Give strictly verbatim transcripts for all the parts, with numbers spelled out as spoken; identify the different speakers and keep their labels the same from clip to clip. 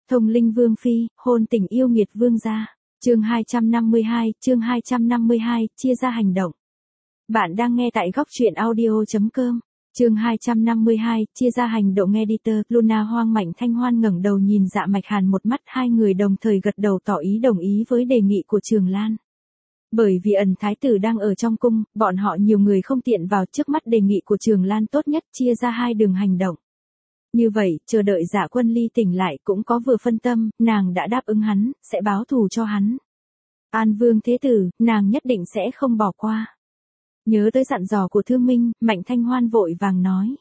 Speaker 1: Thông linh vương phi, hôn tình yêu nghiệt vương gia. Chương hai trăm năm mươi hai, chương hai trăm năm mươi hai, chia ra hành động. Bạn đang nghe tại góc truyện audio chấm com. Chương hai trăm năm mươi hai, chia ra hành động. Editor, Luna Hoang. Mạnh Thanh Hoan ngẩng đầu nhìn Dạ Mạch Hàn một mắt, hai người đồng thời gật đầu tỏ ý đồng ý với đề nghị của Trường Lan. Bởi vì ẩn thái tử đang ở trong cung, bọn họ nhiều người không tiện vào, trước mắt đề nghị của Trường Lan tốt nhất chia ra hai đường hành động. Như vậy, chờ đợi Dạ Quân Ly tỉnh lại cũng có vừa phân tâm, nàng đã đáp ứng hắn, sẽ báo thù cho hắn. An Vương Thế Tử, nàng nhất định sẽ không bỏ qua. Nhớ tới dặn dò của Thương Minh, Mạnh Thanh Hoan vội vàng nói.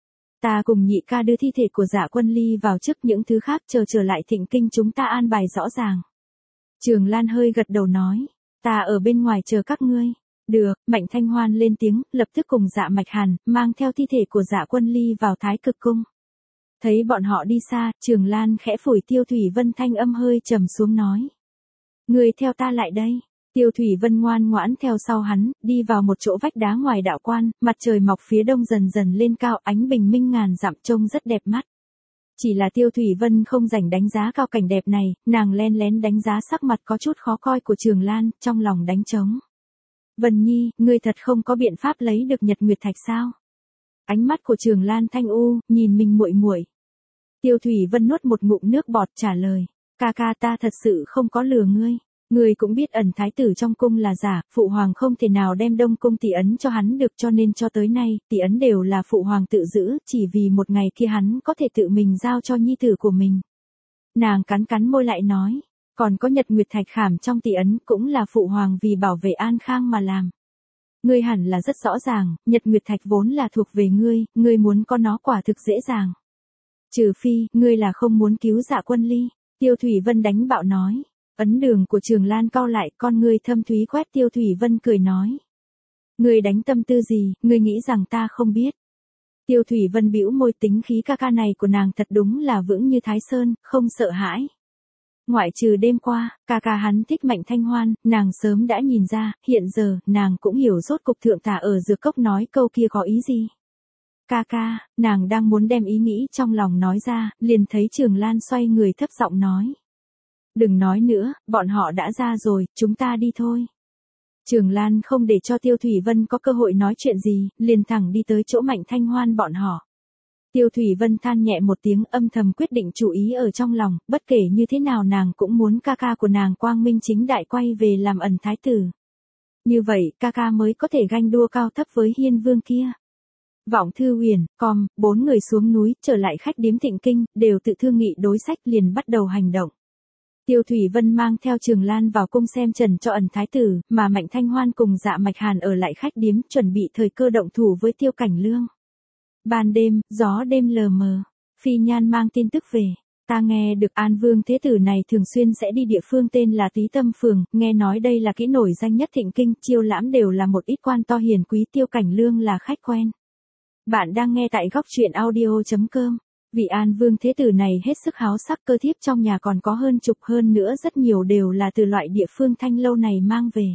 Speaker 1: Ta cùng nhị ca đưa thi thể của Dạ Quân Ly vào trước, những thứ khác chờ trở lại Thịnh Kinh chúng ta an bài rõ ràng. Trường Lan hơi gật đầu nói. Ta ở bên ngoài chờ các ngươi. Được, Mạnh Thanh Hoan lên tiếng, lập tức cùng Dạ Mạch Hàn, mang theo thi thể của Dạ Quân Ly vào Thái Cực Cung. Thấy bọn họ đi xa, Trường Lan khẽ phủi Tiêu Thủy Vân, thanh âm hơi trầm xuống nói. Người theo ta lại đây. Tiêu Thủy Vân ngoan ngoãn theo sau hắn, đi vào một chỗ vách đá ngoài đạo quan, mặt trời mọc phía đông dần dần lên cao, ánh bình minh ngàn dặm trông rất đẹp mắt. Chỉ là Tiêu Thủy Vân không rảnh đánh giá cao cảnh đẹp này, nàng len lén đánh giá sắc mặt có chút khó coi của Trường Lan, trong lòng đánh trống. Vân Nhi, ngươi thật không có biện pháp lấy được Nhật Nguyệt Thạch sao? Ánh mắt của Trường Lan thanh u, nhìn mình muội muội. Tiêu Thủy Vân nuốt một ngụm nước bọt trả lời, ca ca ta thật sự không có lừa ngươi. Ngươi cũng biết ẩn thái tử trong cung là giả, phụ hoàng không thể nào đem Đông cung tỷ ấn cho hắn được, cho nên cho tới nay, tỷ ấn đều là phụ hoàng tự giữ, chỉ vì một ngày kia hắn có thể tự mình giao cho nhi tử của mình. Nàng cắn cắn môi lại nói, còn có Nhật Nguyệt Thạch khảm trong tỷ ấn cũng là phụ hoàng vì bảo vệ an khang mà làm. Ngươi hẳn là rất rõ ràng, Nhật Nguyệt Thạch vốn là thuộc về ngươi, ngươi muốn có nó quả thực dễ dàng. Trừ phi, ngươi là không muốn cứu Dạ Quân Ly. Tiêu Thủy Vân đánh bạo nói. Ấn đường của Trường Lan cau lại, con ngươi thâm thúy quét Tiêu Thủy Vân cười nói. Ngươi đánh tâm tư gì, ngươi nghĩ rằng ta không biết. Tiêu Thủy Vân bĩu môi, tính khí ca ca này của nàng thật đúng là vững như Thái Sơn, không sợ hãi. Ngoại trừ đêm qua, ca ca hắn thích Mạnh Thanh Hoan, nàng sớm đã nhìn ra, hiện giờ, nàng cũng hiểu rốt cục thượng tả ở Dược Cốc nói câu kia có ý gì. Ca ca, nàng đang muốn đem ý nghĩ trong lòng nói ra, liền thấy Trường Lan xoay người thấp giọng nói. Đừng nói nữa, bọn họ đã ra rồi, chúng ta đi thôi. Trường Lan không để cho Tiêu Thủy Vân có cơ hội nói chuyện gì, liền thẳng đi tới chỗ Mạnh Thanh Hoan bọn họ. Tiêu Thủy Vân than nhẹ một tiếng, âm thầm quyết định chủ ý ở trong lòng, bất kể như thế nào nàng cũng muốn ca ca của nàng quang minh chính đại quay về làm ẩn thái tử. Như vậy, ca ca mới có thể ganh đua cao thấp với Hiên Vương kia. Vọng Thư Huyền, com, bốn người xuống núi, trở lại khách điếm Thịnh Kinh, đều tự thương nghị đối sách liền bắt đầu hành động. Tiêu Thủy Vân mang theo Trường Lan vào cung xem trần cho ẩn thái tử, mà Mạnh Thanh Hoan cùng Dạ Mạch Hàn ở lại khách điếm, chuẩn bị thời cơ động thủ với Tiêu Cảnh Lương. Ban đêm, gió đêm lờ mờ, Phi Nhan mang tin tức về. Ta nghe được An Vương Thế Tử này thường xuyên sẽ đi địa phương tên là Túy Tâm Phường, nghe nói đây là cái nổi danh nhất Thịnh Kinh, chiêu lãm đều là một ít quan to hiền quý, Tiêu Cảnh Lương là khách quen. Bạn đang nghe tại góc truyện audio chấm com. Vị An Vương Thế Tử này hết sức háo sắc, cơ thiếp trong nhà còn có hơn chục, hơn nữa rất nhiều đều là từ loại địa phương thanh lâu này mang về.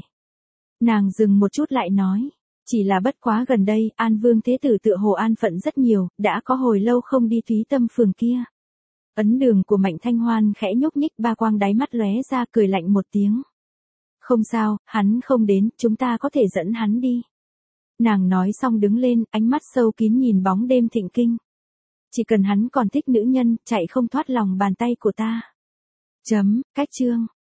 Speaker 1: Nàng dừng một chút lại nói, chỉ là bất quá gần đây, An Vương Thế Tử tựa hồ an phận rất nhiều, đã có hồi lâu không đi Túy Tâm Phường kia. Ấn đường của Mạnh Thanh Hoan khẽ nhúc nhích, ba quang đáy mắt lóe ra, cười lạnh một tiếng. Không sao, hắn không đến, chúng ta có thể dẫn hắn đi. Nàng nói xong đứng lên, ánh mắt sâu kín nhìn bóng đêm Thịnh Kinh. Chỉ cần hắn còn thích nữ nhân, chạy không thoát lòng bàn tay của ta. Chấm, cách chương.